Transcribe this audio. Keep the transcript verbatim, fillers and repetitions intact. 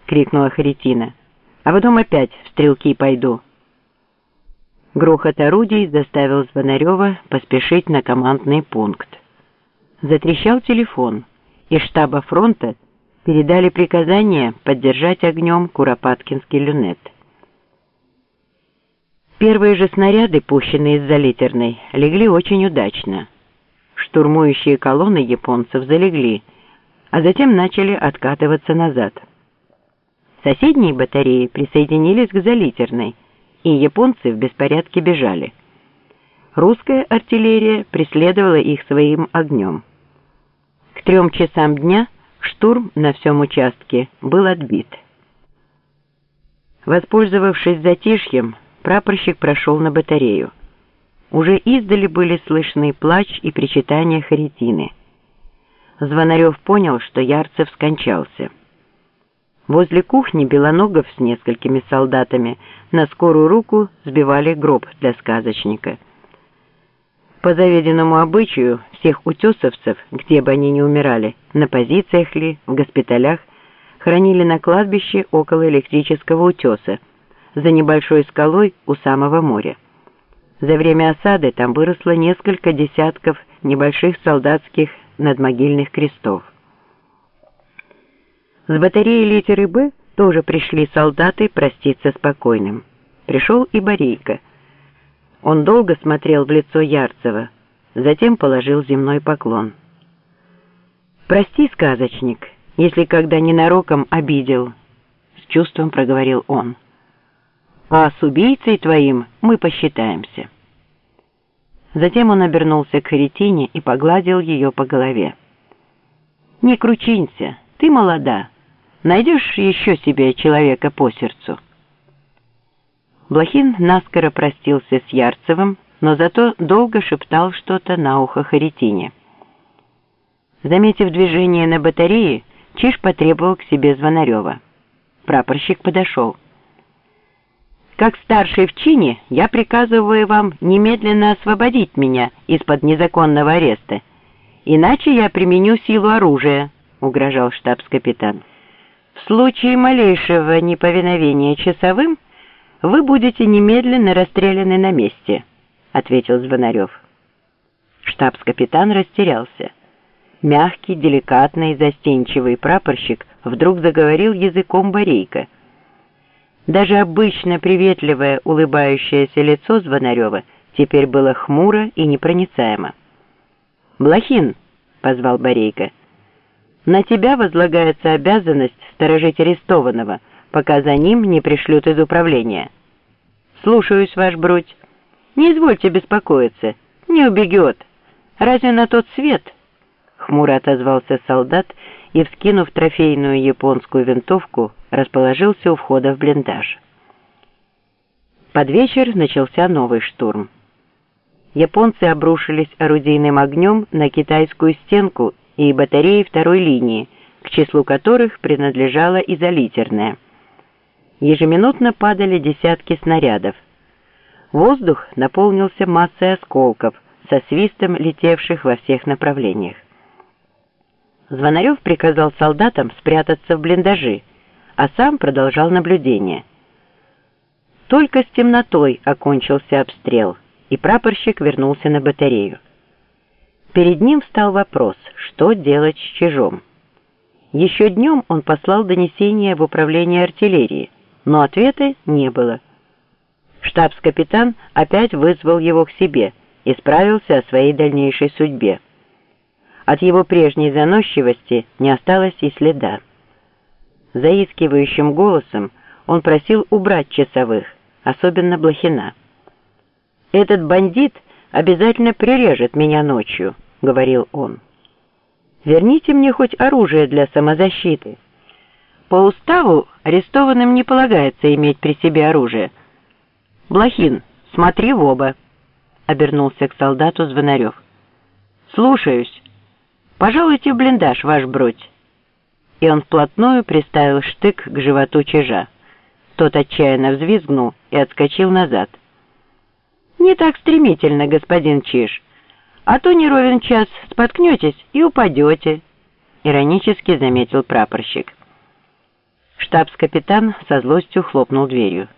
— крикнула Харитина. «А потом опять в стрелки пойду». Грохот орудий заставил Звонарева поспешить на командный пункт. Затрещал телефон. Из штаба фронта передали приказание поддержать огнем Куропаткинский люнет. Первые же снаряды, пущенные из-за Литерной, легли очень удачно. Штурмующие колонны японцев залегли, а затем начали откатываться назад. Соседние батареи присоединились к Залитерной, и японцы в беспорядке бежали. Русская артиллерия преследовала их своим огнем. К трем часам дня штурм на всем участке был отбит. Воспользовавшись затишьем, прапорщик прошел на батарею. Уже издали были слышны плач и причитания Харитины. Звонарев понял, что Ярцев скончался. Возле кухни Белоногов с несколькими солдатами на скорую руку сбивали гроб для сказочника. По заведенному обычаю всех утесовцев, где бы они ни умирали, на позициях ли, в госпиталях, хоронили на кладбище около электрического утеса, за небольшой скалой у самого моря. За время осады там выросло несколько десятков небольших солдатских надмогильных крестов. С батареи литеры «Б» тоже пришли солдаты проститься с покойным. Пришел и Борейко. Он долго смотрел в лицо Ярцева, затем положил земной поклон. «Прости, сказочник, если когда ненароком обидел», — с чувством проговорил он. «А с убийцей твоим мы посчитаемся». Затем он обернулся к Харитине и погладил ее по голове. «Не кручинься, ты молода. Найдешь еще себе человека по сердцу». Блохин наскоро простился с Ярцевым, но зато долго шептал что-то на ухо Харитине. Заметив движение на батарее, Чиж потребовал к себе Звонарева. Прапорщик подошел. «Как старший в чине, я приказываю вам немедленно освободить меня из-под незаконного ареста, иначе я применю силу оружия», — угрожал штабс-капитан. «В случае малейшего неповиновения часовым вы будете немедленно расстреляны на месте», — ответил Звонарев. Штабс-капитан растерялся. Мягкий, деликатный, застенчивый прапорщик вдруг заговорил языком Борейко. Даже обычно приветливое, улыбающееся лицо Звонарева теперь было хмуро и непроницаемо. «Блохин», — позвал Борейко, — «на тебя возлагается обязанность сторожить арестованного, пока за ним не пришлют из управления». «Слушаюсь, ваш бродь. Не извольте беспокоиться, не убегет. Разве на тот свет?» Хмуро отозвался солдат и, вскинув трофейную японскую винтовку, расположился у входа в блиндаж. Под вечер начался новый штурм. Японцы обрушились орудийным огнем на китайскую стенку и батареи второй линии, к числу которых принадлежала изолитерная. Ежеминутно падали десятки снарядов. Воздух наполнился массой осколков, со свистом летевших во всех направлениях. Звонарев приказал солдатам спрятаться в блиндажи, а сам продолжал наблюдение. Только с темнотой окончился обстрел, и прапорщик вернулся на батарею. Перед ним встал вопрос, что делать с Чижом. Еще днем он послал донесение в управление артиллерии, но ответа не было. Штабс-капитан опять вызвал его к себе и справился о своей дальнейшей судьбе. От его прежней заносчивости не осталось и следа. Заискивающим голосом он просил убрать часовых, особенно Блохина. «Этот бандит обязательно прирежет меня ночью», — говорил он. «Верните мне хоть оружие для самозащиты. По уставу арестованным не полагается иметь при себе оружие. Блохин, смотри в оба», — обернулся к солдату Звонарев. «Слушаюсь. Пожалуйте в блиндаж, ваш бродь». И он вплотную приставил штык к животу Чижа. Тот отчаянно взвизгнул и отскочил назад. «Не так стремительно, господин Чиж, а то не ровен час споткнетесь и упадете», — иронически заметил прапорщик. Штабс-капитан со злостью хлопнул дверью.